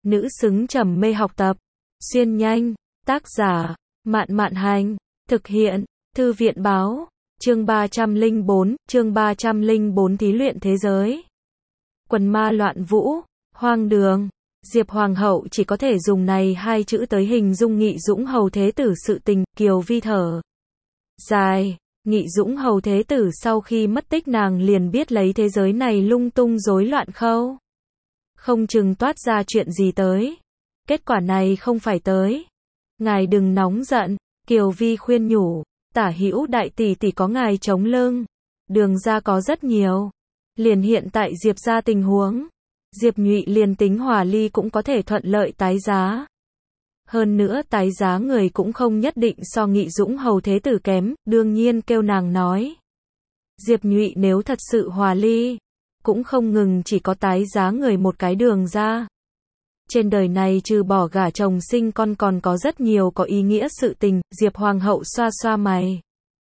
nữ xứng trầm mê học tập. Xuyên nhanh, tác giả, Mạn Mạn Hành, thực hiện, Thư viện báo, chương 304 thí luyện thế giới. Quần ma loạn vũ, hoang đường. Diệp Hoàng hậu chỉ có thể dùng này hai chữ tới hình dung Nghị Dũng hầu thế tử sự tình. Kiều Vi thở dài, Nghị Dũng hầu thế tử sau khi mất tích nàng liền biết lấy thế giới này lung tung rối loạn khâu. Không chừng toát ra chuyện gì tới. Kết quả này không phải tới. Ngài đừng nóng giận, Kiều Vi khuyên nhủ, Tả Hữu đại tỷ tỷ có ngài chống lưng. Đường ra có rất nhiều. Liền hiện tại Diệp ra tình huống. Diệp Nhụy liền tính hòa ly cũng có thể thuận lợi tái giá. Hơn nữa tái giá người cũng không nhất định so Nghị Dũng hầu thế tử kém, đương nhiên kêu nàng nói. Diệp Nhụy nếu thật sự hòa ly, cũng không ngừng chỉ có tái giá người một cái đường ra. Trên đời này trừ bỏ gả chồng sinh con còn có rất nhiều có ý nghĩa sự tình. Diệp Hoàng hậu xoa xoa mày.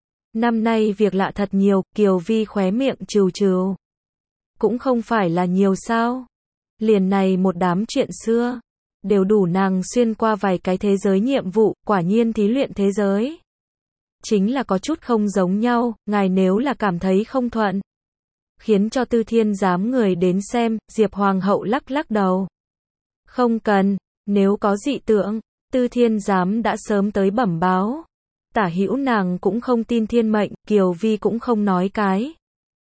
Năm nay việc lạ thật nhiều. Kiều Vi khóe miệng trừ trừ. Cũng không phải là nhiều sao. Liền này một đám chuyện xưa, đều đủ nàng xuyên qua vài cái thế giới nhiệm vụ. Quả nhiên thí luyện thế giới chính là có chút không giống nhau. Ngài nếu là cảm thấy không thuận, khiến cho Tư Thiên giám người đến xem. Diệp Hoàng hậu lắc lắc đầu. Không cần, nếu có dị tượng, Tư Thiên giám đã sớm tới bẩm báo. Tả Hữu nàng cũng không tin thiên mệnh. Kiều Vi cũng không nói cái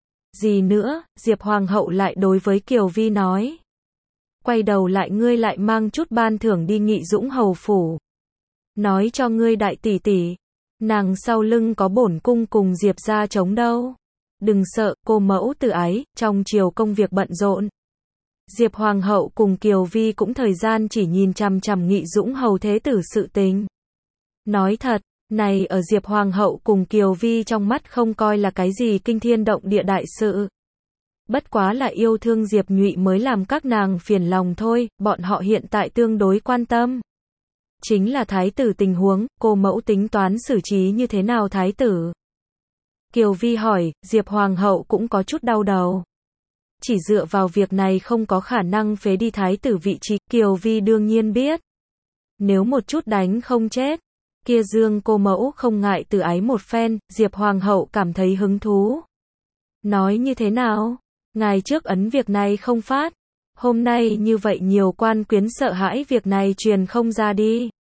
gì nữa. Diệp Hoàng hậu lại đối với Kiều Vi nói, quay đầu lại ngươi lại mang chút ban thưởng đi Nghị Dũng hầu phủ. Nói cho ngươi đại tỷ tỷ, nàng sau lưng có bổn cung cùng Diệp ra chống đâu. Đừng sợ, cô mẫu từ ái, trong chiều công việc bận rộn. Diệp Hoàng hậu cùng Kiều Vi cũng thời gian chỉ nhìn chằm chằm Nghị Dũng hầu thế tử sự tình. Nói thật, này ở Diệp Hoàng hậu cùng Kiều Vi trong mắt không coi là cái gì kinh thiên động địa đại sự. Bất quá là yêu thương Diệp Nhụy mới làm các nàng phiền lòng thôi. Bọn họ hiện tại tương đối quan tâm chính là thái tử tình huống. Cô mẫu tính toán xử trí như thế nào thái tử? Kiều Vi hỏi. Diệp Hoàng hậu cũng có chút đau đầu. Chỉ dựa vào việc này không có khả năng phế đi thái tử vị trí. Kiều Vi đương nhiên biết, nếu một chút đánh không chết, kia Dương cô mẫu không ngại tự ái một phen. Diệp Hoàng hậu cảm thấy hứng thú. Nói như thế nào? Ngài trước ấn việc này không phát. Hôm nay như vậy nhiều quan quyến sợ hãi việc này truyền không ra đi.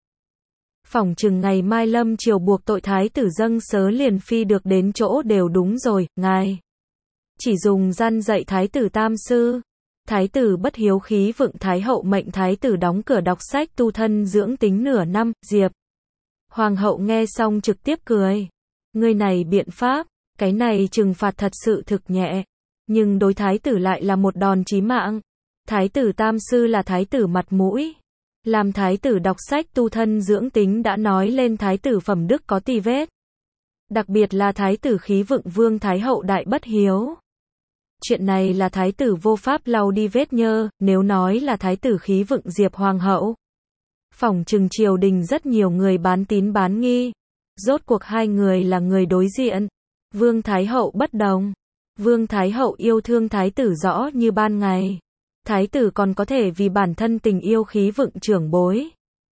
Phỏng chừng ngày mai lâm triều buộc tội thái tử dâng sớ liền phi được đến chỗ đều đúng rồi. Ngài chỉ dùng răn dạy thái tử tam sư. Thái tử bất hiếu khí vựng thái hậu mệnh thái tử đóng cửa đọc sách tu thân dưỡng tính nửa năm. Diệp Hoàng hậu nghe xong trực tiếp cười. Ngươi này biện pháp, cái này trừng phạt thật sự thực nhẹ, nhưng đối thái tử lại là một đòn chí mạng. Thái tử tam sư là thái tử mặt mũi. Làm thái tử đọc sách tu thân dưỡng tính đã nói lên thái tử phẩm đức có tì vết. Đặc biệt là thái tử khí vựng vương thái hậu đại bất hiếu. Chuyện này là thái tử vô pháp lau đi vết nhơ. Nếu nói là thái tử khí vựng Diệp Hoàng hậu, phỏng chừng triều đình rất nhiều người bán tín bán nghi. Rốt cuộc hai người là người đối diện. Vương thái hậu bất đồng. Vương thái hậu yêu thương thái tử rõ như ban ngày. Thái tử còn có thể vì bản thân tình yêu khí vựng trưởng bối.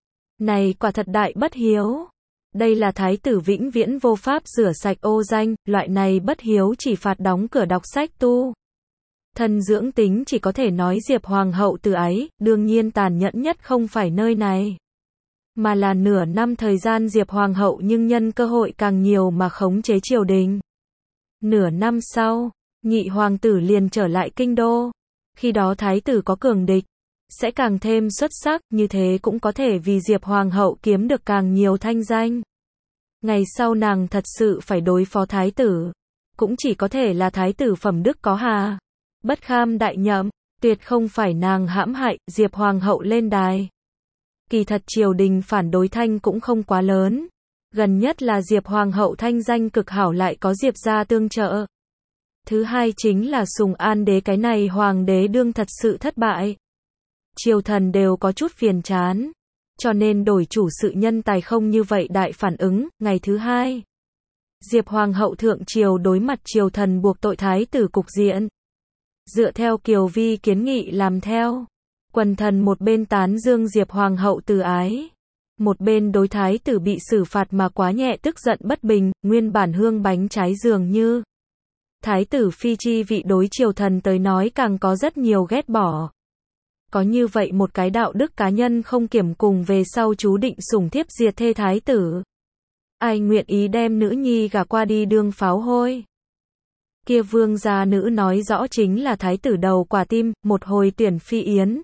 Này quả thật đại bất hiếu. Đây là thái tử vĩnh viễn vô pháp rửa sạch ô danh. Loại này bất hiếu chỉ phạt đóng cửa đọc sách tu thân dưỡng tính. Chỉ có thể nói Diệp Hoàng hậu từ ái. Đương nhiên tàn nhẫn nhất không phải nơi này, mà là nửa năm thời gian Diệp Hoàng hậu nhưng nhân cơ hội càng nhiều mà khống chế triều đình. Nửa năm sau, nhị hoàng tử liền trở lại kinh đô. Khi đó thái tử có cường địch, sẽ càng thêm xuất sắc. Như thế cũng có thể vì Diệp Hoàng hậu kiếm được càng nhiều thanh danh. Ngày sau nàng thật sự phải đối phó thái tử, cũng chỉ có thể là thái tử phẩm đức có hà, bất kham đại nhậm. Tuyệt không phải nàng hãm hại Diệp Hoàng hậu lên đài. Kỳ thật triều đình phản đối thanh cũng không quá lớn. Gần nhất là Diệp Hoàng hậu thanh danh cực hảo lại có Diệp gia tương trợ. Thứ hai chính là Sùng An đế cái này hoàng đế đương thật sự thất bại. Triều thần đều có chút phiền chán. Cho nên đổi chủ sự nhân tài không như vậy đại phản ứng. Ngày thứ hai, Diệp Hoàng hậu thượng triều đối mặt triều thần buộc tội thái tử cục diện. Dựa theo Kiều Vi kiến nghị làm theo. Quần thần một bên tán dương Diệp Hoàng hậu từ ái, một bên đối thái tử bị xử phạt mà quá nhẹ tức giận bất bình, nguyên bản hương bánh trái dường như. Thái tử phi chi vị đối triều thần tới nói càng có rất nhiều ghét bỏ. Có như vậy một cái đạo đức cá nhân không kiểm cùng về sau chú định sủng thiếp diệt thê thái tử. Ai nguyện ý đem nữ nhi gả qua đi đương pháo hôi. Kia vương gia nữ nói rõ chính là thái tử đầu quả tim, một hồi tuyển phi yến.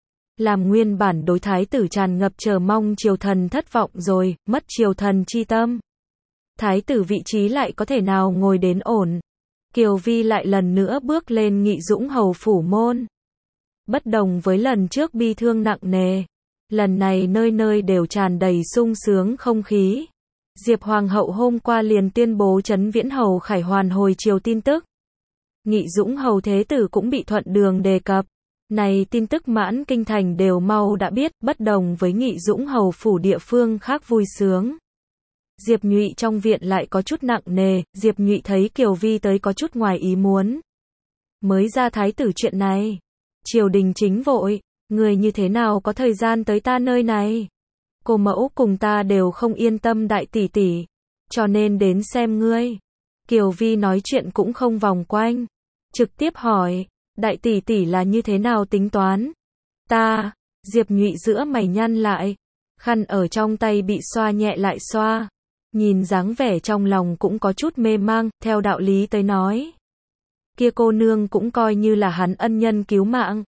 Làm nguyên bản đối thái tử tràn ngập chờ mong triều thần thất vọng rồi, mất triều thần chi tâm. Thái tử vị trí lại có thể nào ngồi đến ổn. Kiều Vi lại lần nữa bước lên Nghị Dũng hầu phủ môn. Bất đồng với lần trước bi thương nặng nề. Lần này nơi nơi đều tràn đầy sung sướng không khí. Diệp Hoàng hậu hôm qua liền tuyên bố Trấn Viễn hầu khải hoàn hồi triều tin tức. Nghị Dũng hầu thế tử cũng bị thuận đường đề cập. Này tin tức mãn kinh thành đều mau đã biết, bất đồng với Nghị Dũng hầu phủ địa phương khác vui sướng. Diệp Nhụy trong viện lại có chút nặng nề, Diệp Nhụy thấy Kiều Vi tới có chút ngoài ý muốn. Mới ra thái tử chuyện này. Triều đình chính vội, người như thế nào có thời gian tới ta nơi này. Cô mẫu cùng ta đều không yên tâm đại tỷ tỷ, cho nên đến xem ngươi. Kiều Vi nói chuyện cũng không vòng quanh, trực tiếp hỏi, đại tỷ tỷ là như thế nào tính toán? Ta, Diệp Nhụy giữa mày nhăn lại, khăn ở trong tay bị xoa nhẹ lại xoa. Nhìn dáng vẻ trong lòng cũng có chút mê mang, theo đạo lý tới nói. Kia cô nương cũng coi như là hắn ân nhân cứu mạng.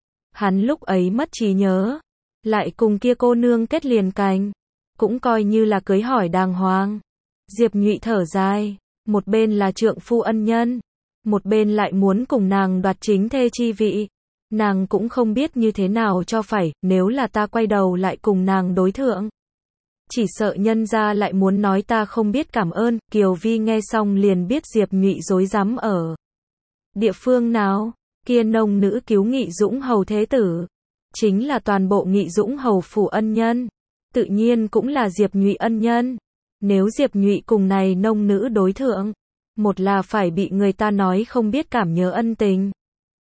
Hắn lúc ấy mất trí nhớ, lại cùng kia cô nương kết liền cành, cũng coi như là cưới hỏi đàng hoàng. Diệp Nhụy thở dài, một bên là trượng phu ân nhân, một bên lại muốn cùng nàng đoạt chính thê chi vị. Nàng cũng không biết như thế nào cho phải, nếu là ta quay đầu lại cùng nàng đối thượng. Chỉ sợ nhân gia lại muốn nói ta không biết cảm ơn. Kiều Vi nghe xong liền biết Diệp Nhụy rối rắm ở địa phương nào. Kia nông nữ cứu Nghị Dũng hầu thế tử, chính là toàn bộ Nghị Dũng hầu phủ ân nhân, tự nhiên cũng là Diệp Nhụy ân nhân. Nếu Diệp Nhụy cùng này nông nữ đối thượng, một là phải bị người ta nói không biết cảm nhớ ân tình,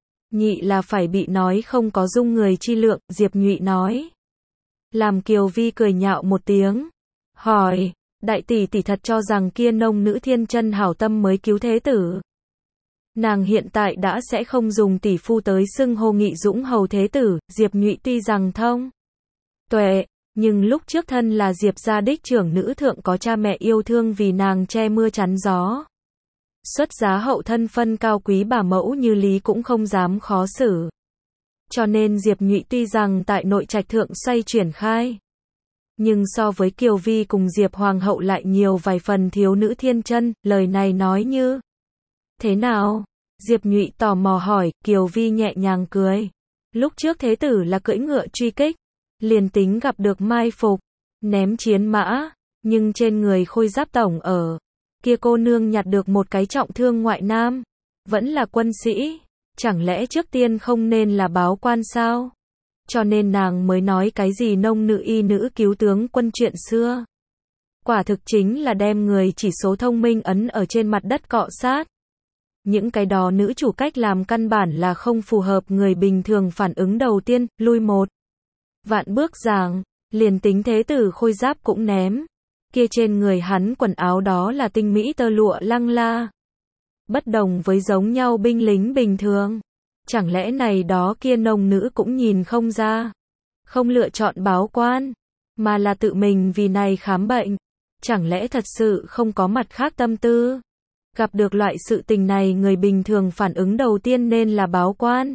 nhị là phải bị nói không có dung người chi lượng. Diệp Nhụy nói, làm Kiều Vi cười nhạo một tiếng, hỏi, đại tỷ tỷ thật cho rằng kia nông nữ thiên chân hảo tâm mới cứu thế tử. Nàng hiện tại đã sẽ không dùng tỷ phu tới xưng hô Nghị Dũng hầu thế tử. Diệp Nhụy tuy rằng thông tuệ, nhưng lúc trước thân là Diệp gia đích trưởng nữ thượng có cha mẹ yêu thương vì nàng che mưa chắn gió. Xuất giá hậu thân phân cao quý bà mẫu như Lý cũng không dám khó xử. Cho nên Diệp Nhụy tuy rằng tại nội trạch thượng xoay chuyển khai, nhưng so với Kiều Vi cùng Diệp Hoàng hậu lại nhiều vài phần thiếu nữ thiên chân. Lời này nói như thế nào? Diệp Nhụy tò mò hỏi. Kiều Vi nhẹ nhàng cười. Lúc trước thế tử là cưỡi ngựa truy kích, liền tính gặp được mai phục, ném chiến mã, nhưng trên người khôi giáp tổng ở. Kia cô nương nhặt được một cái trọng thương ngoại nam, vẫn là quân sĩ, chẳng lẽ trước tiên không nên là báo quan sao? Cho nên nàng mới nói cái gì nông nữ y nữ cứu tướng quân chuyện xưa. Quả thực chính là đem người chỉ số thông minh ấn ở trên mặt đất cọ sát. Những cái đó nữ chủ cách làm căn bản là không phù hợp người bình thường phản ứng đầu tiên, lui một vạn bước giảng, liền tính thế tử khôi giáp cũng ném. Kia trên người hắn quần áo đó là tinh mỹ tơ lụa lăng la. Bất đồng với giống nhau binh lính bình thường. Chẳng lẽ này đó kia nông nữ cũng nhìn không ra. Không lựa chọn báo quan, mà là tự mình vì này khám bệnh. Chẳng lẽ thật sự không có mặt khác tâm tư. Gặp được loại sự tình này người bình thường phản ứng đầu tiên nên là báo quan.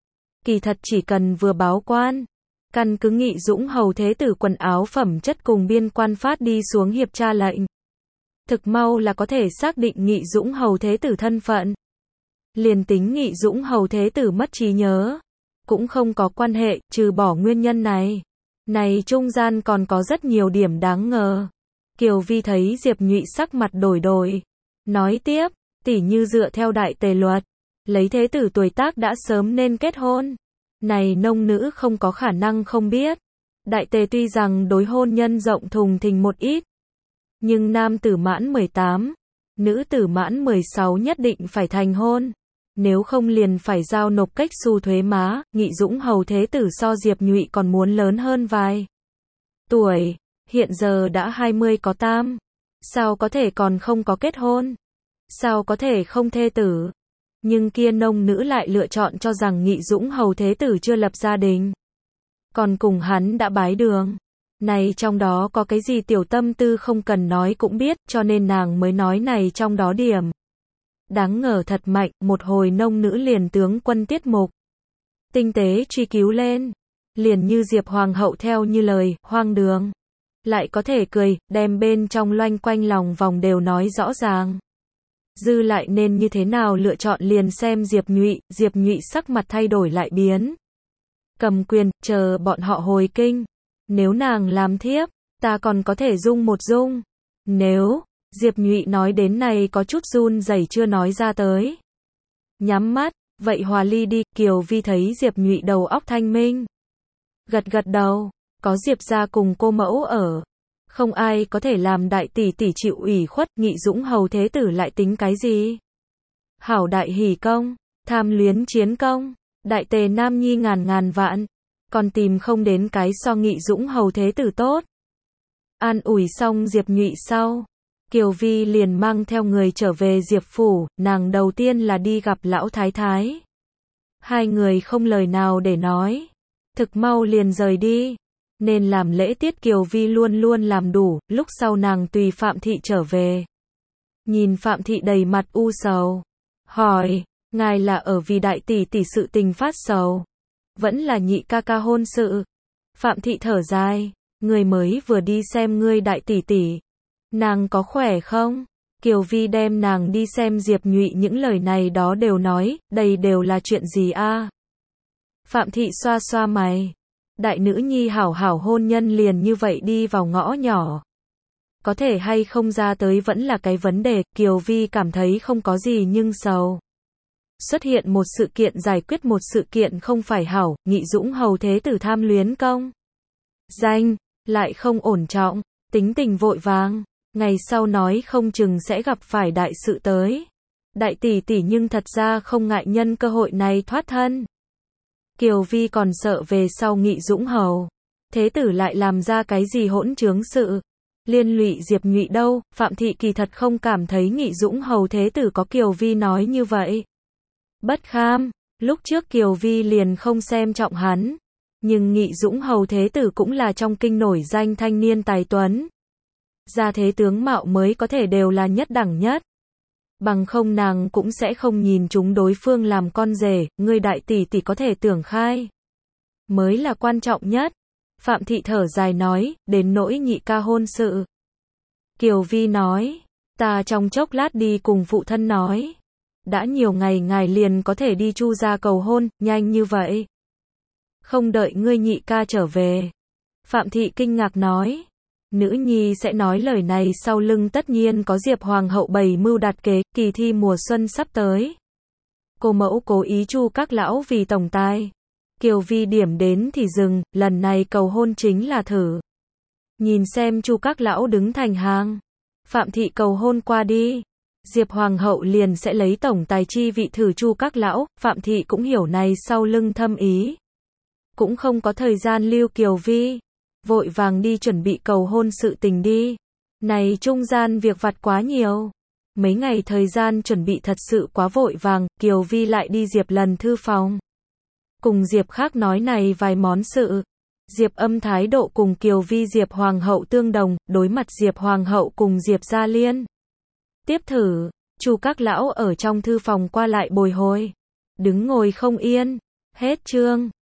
Kỳ thật chỉ cần vừa báo quan, căn cứ Nghị Dũng hầu thế tử quần áo phẩm chất cùng biên quan phát đi xuống hiệp tra lệnh, thực mau là có thể xác định Nghị Dũng hầu thế tử thân phận. Liền tính Nghị Dũng hầu thế tử mất trí nhớ, cũng không có quan hệ, trừ bỏ nguyên nhân này. Này trung gian còn có rất nhiều điểm đáng ngờ. Kiều Vi thấy Diệp Nhụy sắc mặt đổi đổi, nói tiếp, tỉ như dựa theo đại tề luật, lấy thế tử tuổi tác đã sớm nên kết hôn. Này nông nữ không có khả năng không biết. Đại tề tuy rằng đối hôn nhân rộng thùng thình một ít, nhưng nam tử mãn 18, nữ tử mãn 16 nhất định phải thành hôn. Nếu không liền phải giao nộp cách xu thuế má, Nghị Dũng hầu thế tử so Diệp Nhụy còn muốn lớn hơn vài tuổi, hiện giờ đã 20 có tam, sao có thể còn không có kết hôn, sao có thể không thê tử. Nhưng kia nông nữ lại lựa chọn cho rằng Nghị Dũng hầu thế tử chưa lập gia đình, còn cùng hắn đã bái đường. Này trong đó có cái gì tiểu tâm tư không cần nói cũng biết, cho nên nàng mới nói này trong đó điểm. Đáng ngờ thật mạnh, một hồi nông nữ liền tướng quân tiết mục tinh tế truy cứu lên, liền như Diệp Hoàng hậu theo như lời, hoang đường. Lại có thể cười, đem bên trong loanh quanh lòng vòng đều nói rõ ràng. Dư lại nên như thế nào lựa chọn liền xem Diệp Nhụy sắc mặt thay đổi lại biến. Cầm quyền, chờ bọn họ hồi kinh. Nếu nàng làm thiếp, ta còn có thể dung một dung. Nếu, Diệp Nhụy nói đến này có chút run rẩy chưa nói ra tới. Nhắm mắt, vậy hòa ly đi, Kiều Vi thấy Diệp Nhụy đầu óc thanh minh. Gật gật đầu, có Diệp gia cùng cô mẫu ở. Không ai có thể làm đại tỷ tỷ chịu ủy khuất, Nghị Dũng hầu thế tử lại tính cái gì? Hảo đại hỷ công, tham luyến chiến công, đại tề nam nhi ngàn ngàn vạn, còn tìm không đến cái so Nghị Dũng hầu thế tử tốt. An ủi xong Diệp Nhụy sau, Kiều Vi liền mang theo người trở về Diệp phủ, nàng đầu tiên là đi gặp lão thái thái. Hai người không lời nào để nói, thực mau liền rời đi. Nên làm lễ tiết Kiều Vi luôn luôn làm đủ, lúc sau nàng tùy Phạm Thị trở về. Nhìn Phạm Thị đầy mặt u sầu, hỏi, ngài là ở vì đại tỷ tỷ sự tình phát sầu, vẫn là nhị ca ca hôn sự? Phạm Thị thở dài, người mới vừa đi xem ngươi đại tỷ tỷ, nàng có khỏe không? Kiều Vi đem nàng đi xem Diệp Nhụy những lời này đó đều nói, đây đều là chuyện gì a? Phạm Thị xoa xoa mày. Đại nữ nhi hảo hảo hôn nhân liền như vậy đi vào ngõ nhỏ. Có thể hay không ra tới vẫn là cái vấn đề, Kiều Vi cảm thấy không có gì nhưng sầu. Xuất hiện một sự kiện giải quyết một sự kiện không phải hảo, Nghị Dũng hầu thế tử tham luyến công danh, lại không ổn trọng, tính tình vội vàng, ngày sau nói không chừng sẽ gặp phải đại sự tới. Đại tỷ tỷ nhưng thật ra không ngại nhân cơ hội này thoát thân. Kiều Vi còn sợ về sau Nghị Dũng hầu thế tử lại làm ra cái gì hỗn trướng sự, liên lụy Diệp Nhụy đâu. Phạm Thị kỳ thật không cảm thấy Nghị Dũng hầu thế tử có Kiều Vi nói như vậy bất kham, lúc trước Kiều Vi liền không xem trọng hắn, nhưng Nghị Dũng hầu thế tử cũng là trong kinh nổi danh thanh niên tài tuấn, gia thế tướng mạo mới có thể đều là nhất đẳng nhất. Bằng không nàng cũng sẽ không nhìn chúng đối phương làm con rể, ngươi đại tỷ tỷ có thể tưởng khai mới là quan trọng nhất. Phạm Thị thở dài nói, đến nỗi nhị ca hôn sự. Kiều Vi nói, ta trong chốc lát đi cùng phụ thân nói. Đã nhiều ngày ngài liền có thể đi Chu gia cầu hôn, nhanh như vậy. Không đợi ngươi nhị ca trở về. Phạm Thị kinh ngạc nói. Nữ nhi sẽ nói lời này sau lưng tất nhiên có Diệp Hoàng hậu bày mưu đặt kế, kỳ thi mùa xuân sắp tới. Cô mẫu cố ý Chu các lão vì tổng tài. Kiều Vi điểm đến thì dừng, lần này cầu hôn chính là thử. Nhìn xem Chu các lão đứng thành hàng. Phạm Thị cầu hôn qua đi. Diệp Hoàng hậu liền sẽ lấy tổng tài chi vị thử Chu các lão, Phạm Thị cũng hiểu này sau lưng thâm ý. Cũng không có thời gian lưu Kiều Vi. Vội vàng đi chuẩn bị cầu hôn sự tình đi. Này trung gian việc vặt quá nhiều. Mấy ngày thời gian chuẩn bị thật sự quá vội vàng, Kiều Vi lại đi Diệp lần thư phòng. Cùng Diệp khác nói này vài món sự. Diệp Âm thái độ cùng Kiều Vi Diệp Hoàng hậu tương đồng, đối mặt Diệp Hoàng hậu cùng Diệp Gia Liên. Tiếp thử, Chu các lão ở trong thư phòng qua lại bồi hồi. Đứng ngồi không yên. Hết chương.